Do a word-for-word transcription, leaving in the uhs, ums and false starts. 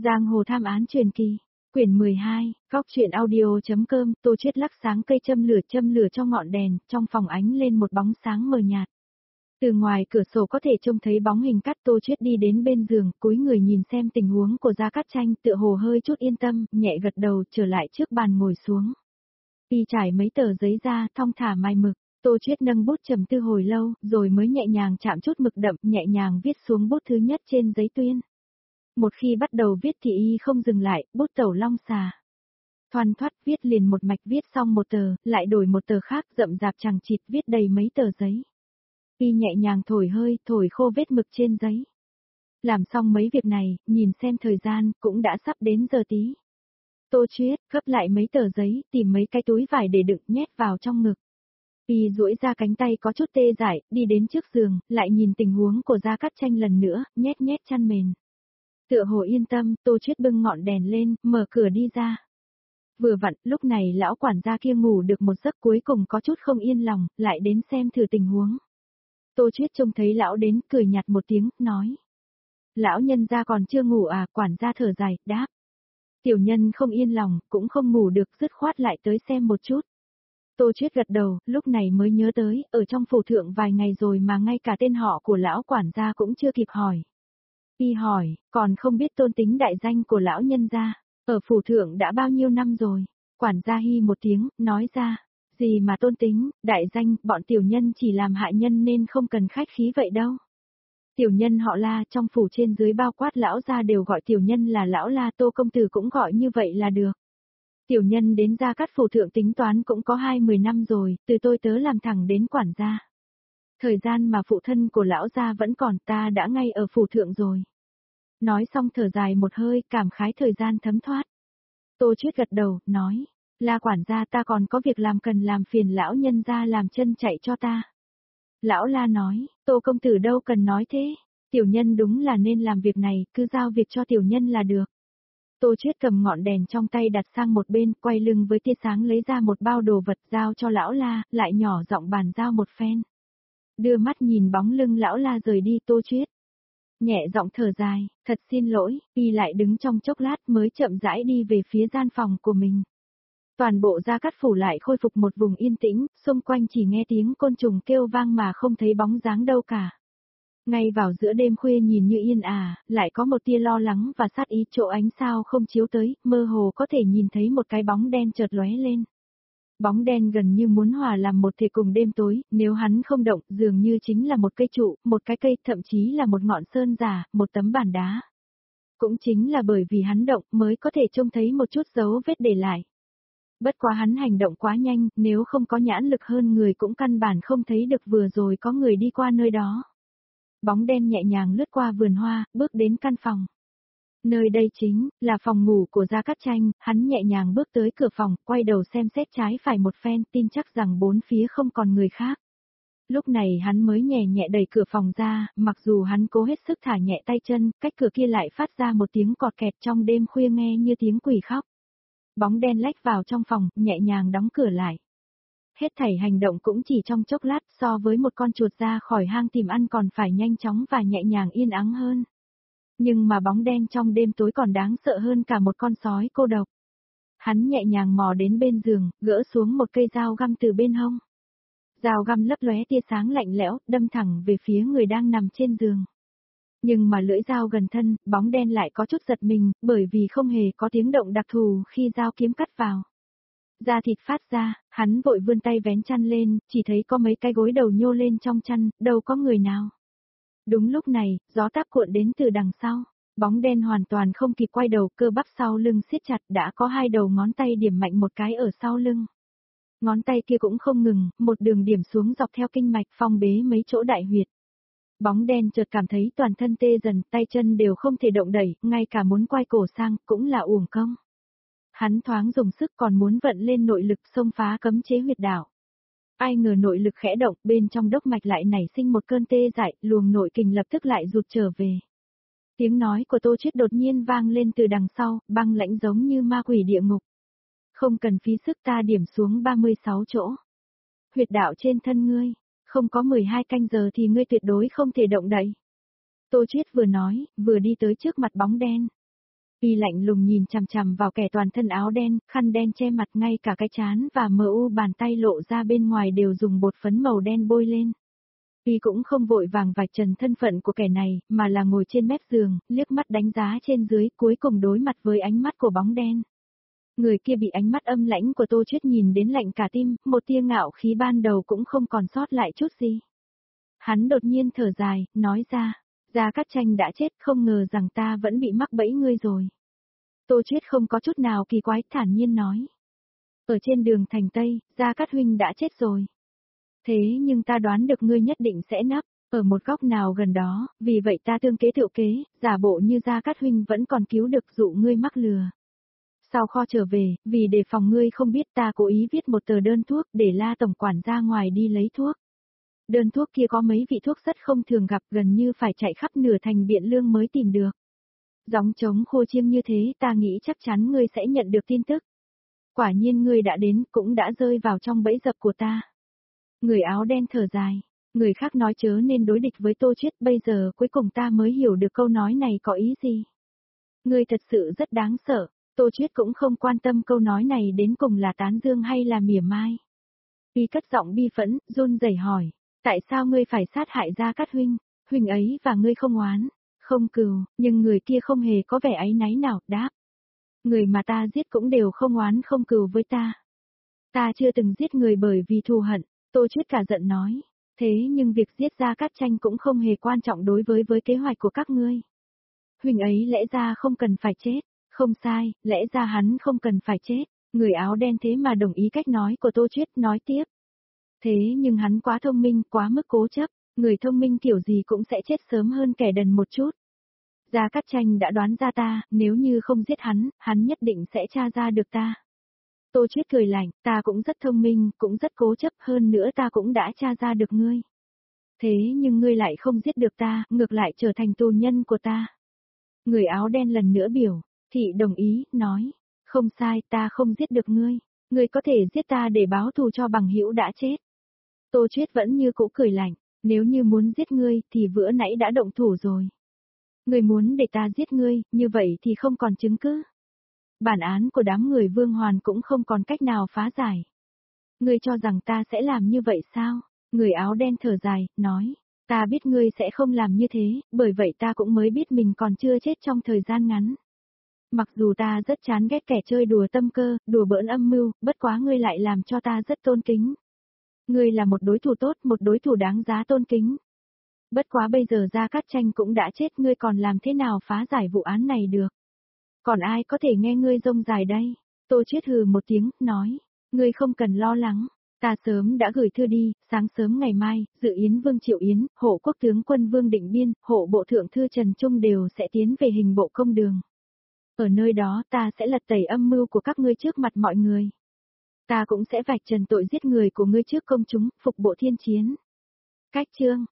Giang hồ tham án truyền kỳ, quyển mười hai, góc truyện audio.com, Tô Chiết lắc sáng cây châm lửa châm lửa cho ngọn đèn, trong phòng ánh lên một bóng sáng mờ nhạt. Từ ngoài cửa sổ có thể trông thấy bóng hình cắt. Tô Chiết đi đến bên giường, cúi người nhìn xem tình huống của Gia Cát Tranh, tựa hồ hơi chút yên tâm, nhẹ gật đầu, trở lại trước bàn ngồi xuống. Y trải mấy tờ giấy ra, thong thả mai mực. Tô Chiết nâng bút trầm tư hồi lâu, rồi mới nhẹ nhàng chạm chút mực đậm, nhẹ nhàng viết xuống bút thứ nhất trên giấy tuyên. Một khi bắt đầu viết thì y không dừng lại, bút tẩu long xà. Thoăn thoắt viết liền một mạch, viết xong một tờ, lại đổi một tờ khác, rậm rạp chằng chịt viết đầy mấy tờ giấy. Y nhẹ nhàng thổi hơi, thổi khô vết mực trên giấy. Làm xong mấy việc này, nhìn xem thời gian, cũng đã sắp đến giờ tí. Tô Chiết gấp lại mấy tờ giấy, tìm mấy cái túi vải để đựng, nhét vào trong ngực. Y duỗi ra cánh tay có chút tê dại, đi đến trước giường, lại nhìn tình huống của Gia Cát Tranh lần nữa, nhét nhét chăn mền. Tựa hồ yên tâm, Tô Chiết bưng ngọn đèn lên, mở cửa đi ra. Vừa vặn, lúc này lão quản gia kia ngủ được một giấc, cuối cùng có chút không yên lòng, lại đến xem thử tình huống. Tô Chiết trông thấy lão đến, cười nhạt một tiếng, nói. Lão nhân gia còn chưa ngủ à? Quản gia thở dài, đáp. Tiểu nhân không yên lòng, cũng không ngủ được, dứt khoát lại tới xem một chút. Tô Chiết gật đầu, lúc này mới nhớ tới, ở trong phủ thượng vài ngày rồi mà ngay cả tên họ của lão quản gia cũng chưa kịp hỏi. Y hỏi, còn không biết tôn tính đại danh của lão nhân gia, ở phủ thượng đã bao nhiêu năm rồi? Quản gia hi một tiếng, nói ra, gì mà tôn tính, đại danh, bọn tiểu nhân chỉ làm hại nhân nên không cần khách khí vậy đâu. Tiểu nhân họ La, trong phủ trên dưới bao quát lão gia đều gọi tiểu nhân là lão La, Tô công tử cũng gọi như vậy là được. Tiểu nhân đến Gia Cát phủ thượng tính toán cũng có hai mươi năm rồi, từ tôi tớ làm thẳng đến quản gia. Thời gian mà phụ thân của lão gia vẫn còn, ta đã ngay ở phủ thượng rồi. Nói xong thở dài một hơi, cảm khái thời gian thấm thoát. Tô Chiết gật đầu, nói, La quản gia, ta còn có việc làm cần làm phiền lão nhân gia làm chân chạy cho ta. Lão La nói, Tô công tử đâu cần nói thế, tiểu nhân đúng là nên làm việc này, cứ giao việc cho tiểu nhân là được. Tô Chiết cầm ngọn đèn trong tay đặt sang một bên, quay lưng với tia sáng lấy ra một bao đồ vật giao cho lão La, lại nhỏ giọng bàn giao một phen. Đưa mắt nhìn bóng lưng lão La rời đi. Tô Chiết nhẹ giọng thở dài, thật xin lỗi, y lại đứng trong chốc lát mới chậm rãi đi về phía gian phòng của mình. Toàn bộ Gia Cát phủ lại khôi phục một vùng yên tĩnh, xung quanh chỉ nghe tiếng côn trùng kêu vang mà không thấy bóng dáng đâu cả. Ngay vào giữa đêm khuya nhìn như yên ả, lại có một tia lo lắng và sát ý, chỗ ánh sao không chiếu tới, mơ hồ có thể nhìn thấy một cái bóng đen chợt lóe lên. Bóng đen gần như muốn hòa làm một thể cùng đêm tối, nếu hắn không động, dường như chính là một cây trụ, một cái cây, thậm chí là một ngọn sơn giả, một tấm bàn đá. Cũng chính là bởi vì hắn động mới có thể trông thấy một chút dấu vết để lại. Bất quá hắn hành động quá nhanh, nếu không có nhãn lực hơn người cũng căn bản không thấy được vừa rồi có người đi qua nơi đó. Bóng đen nhẹ nhàng lướt qua vườn hoa, bước đến căn phòng. Nơi đây chính là phòng ngủ của Gia Cát Tranh, hắn nhẹ nhàng bước tới cửa phòng, quay đầu xem xét trái phải một phen, tin chắc rằng bốn phía không còn người khác. Lúc này hắn mới nhẹ nhẹ đẩy cửa phòng ra, mặc dù hắn cố hết sức thả nhẹ tay chân, cách cửa kia lại phát ra một tiếng cọt kẹt, trong đêm khuya nghe như tiếng quỷ khóc. Bóng đen lách vào trong phòng, nhẹ nhàng đóng cửa lại. Hết thảy hành động cũng chỉ trong chốc lát, so với một con chuột ra khỏi hang tìm ăn còn phải nhanh chóng và nhẹ nhàng yên ắng hơn. Nhưng mà bóng đen trong đêm tối còn đáng sợ hơn cả một con sói cô độc. Hắn nhẹ nhàng mò đến bên giường, gỡ xuống một cây dao găm từ bên hông. Dao găm lấp lóe tia sáng lạnh lẽo, đâm thẳng về phía người đang nằm trên giường. Nhưng mà lưỡi dao gần thân, bóng đen lại có chút giật mình, bởi vì không hề có tiếng động đặc thù khi dao kiếm cắt vào. Da thịt phát ra, hắn vội vươn tay vén chăn lên, chỉ thấy có mấy cái gối đầu nhô lên trong chăn, đâu có người nào. Đúng lúc này, gió táp cuộn đến từ đằng sau, bóng đen hoàn toàn không kịp quay đầu, cơ bắp sau lưng siết chặt, đã có hai đầu ngón tay điểm mạnh một cái ở sau lưng. Ngón tay kia cũng không ngừng, một đường điểm xuống dọc theo kinh mạch, phong bế mấy chỗ đại huyệt. Bóng đen chợt cảm thấy toàn thân tê dần, tay chân đều không thể động đẩy, ngay cả muốn quay cổ sang, cũng là uổng công. Hắn thoáng dùng sức còn muốn vận lên nội lực xông phá cấm chế huyệt đạo. Ai ngờ nội lực khẽ động, bên trong đốc mạch lại nảy sinh một cơn tê dại, luồng nội kình lập tức lại rụt trở về. Tiếng nói của Tô Chiết đột nhiên vang lên từ đằng sau, băng lãnh giống như ma quỷ địa ngục. Không cần phí sức, ta điểm xuống ba mươi sáu chỗ. Huyệt đạo trên thân ngươi, không có mười hai canh giờ thì ngươi tuyệt đối không thể động đậy. Tô Chiết vừa nói, vừa đi tới trước mặt bóng đen. Y lạnh lùng nhìn chằm chằm vào kẻ toàn thân áo đen, khăn đen che mặt, ngay cả cái trán và mờ u bàn tay lộ ra bên ngoài đều dùng bột phấn màu đen bôi lên. Y cũng không vội vàng vạch trần thân phận của kẻ này, mà là ngồi trên mép giường, liếc mắt đánh giá trên dưới, cuối cùng đối mặt với ánh mắt của bóng đen. Người kia bị ánh mắt âm lãnh của Tô Chuyết nhìn đến lạnh cả tim, một tia ngạo khí ban đầu cũng không còn sót lại chút gì. Hắn đột nhiên thở dài, nói ra, Gia Cát Tranh đã chết, không ngờ rằng ta vẫn bị mắc bẫy ngươi rồi. Tô Chuyết không có chút nào kỳ quái, thản nhiên nói. Ở trên đường thành Tây, Gia Cát huynh đã chết rồi. Thế nhưng ta đoán được ngươi nhất định sẽ nấp ở một góc nào gần đó, vì vậy ta tương kế tự kế, giả bộ như Gia Cát huynh vẫn còn cứu được dụ ngươi mắc lừa. Sau kho trở về, vì đề phòng ngươi không biết, ta cố ý viết một tờ đơn thuốc để La tổng quản ra ngoài đi lấy thuốc. Đơn thuốc kia có mấy vị thuốc rất không thường gặp, gần như phải chạy khắp nửa thành Biện Lương mới tìm được. Gióng trống khô chiêng như thế, ta nghĩ chắc chắn ngươi sẽ nhận được tin tức. Quả nhiên ngươi đã đến, cũng đã rơi vào trong bẫy dập của ta. Người áo đen thở dài, người khác nói chớ nên đối địch với Tô Chuyết, bây giờ cuối cùng ta mới hiểu được câu nói này có ý gì. Ngươi thật sự rất đáng sợ. Tô Chuyết cũng không quan tâm câu nói này đến cùng là tán dương hay là mỉa mai. Y cất giọng bi phẫn, run rẩy hỏi, tại sao ngươi phải sát hại Gia Cát huynh, huynh ấy và ngươi không oán, không cừu, nhưng người kia không hề có vẻ áy náy nào, đáp. Người mà ta giết cũng đều không oán không cừu với ta. Ta chưa từng giết người bởi vì thù hận, Tô Chuyết cả giận nói, thế nhưng việc giết Gia Cát Tranh cũng không hề quan trọng đối với với kế hoạch của các ngươi. Huynh ấy lẽ ra không cần phải chết. Không sai, lẽ ra hắn không cần phải chết, người áo đen thế mà đồng ý cách nói của Tô Chuyết, nói tiếp. Thế nhưng hắn quá thông minh, quá mức cố chấp, người thông minh kiểu gì cũng sẽ chết sớm hơn kẻ đần một chút. Gia Cát Tranh đã đoán ra ta, nếu như không giết hắn, hắn nhất định sẽ tra ra được ta. Tô Chuyết cười lạnh, ta cũng rất thông minh, cũng rất cố chấp, hơn nữa ta cũng đã tra ra được ngươi. Thế nhưng ngươi lại không giết được ta, ngược lại trở thành tù nhân của ta. Người áo đen lần nữa biểu. Thị đồng ý, nói, không sai, ta không giết được ngươi, ngươi có thể giết ta để báo thù cho bằng hữu đã chết. Tô Chuyết vẫn như cũ cười lạnh, nếu như muốn giết ngươi thì vừa nãy đã động thủ rồi. Ngươi muốn để ta giết ngươi, như vậy thì không còn chứng cứ. Bản án của đám người Vương Hoàn cũng không còn cách nào phá giải. Ngươi cho rằng ta sẽ làm như vậy sao? Người áo đen thở dài, nói, ta biết ngươi sẽ không làm như thế, bởi vậy ta cũng mới biết mình còn chưa chết trong thời gian ngắn. Mặc dù ta rất chán ghét kẻ chơi đùa tâm cơ, đùa bỡn âm mưu, bất quá ngươi lại làm cho ta rất tôn kính. Ngươi là một đối thủ tốt, một đối thủ đáng giá tôn kính. Bất quá bây giờ Gia Cát Tranh cũng đã chết, ngươi còn làm thế nào phá giải vụ án này được? Còn ai có thể nghe ngươi rông dài đây? Tô Chuyết hừ một tiếng, nói, ngươi không cần lo lắng. Ta sớm đã gửi thư đi, sáng sớm ngày mai, Dự Yến Vương Triệu Yến, hộ quốc tướng quân Vương Định Biên, hộ bộ thượng thư Trần Trung đều sẽ tiến về hình bộ công đường. Ở nơi đó ta sẽ lật tẩy âm mưu của các ngươi trước mặt mọi người. Ta cũng sẽ vạch trần tội giết người của ngươi trước công chúng, phục bộ thiên chiến. Cách chương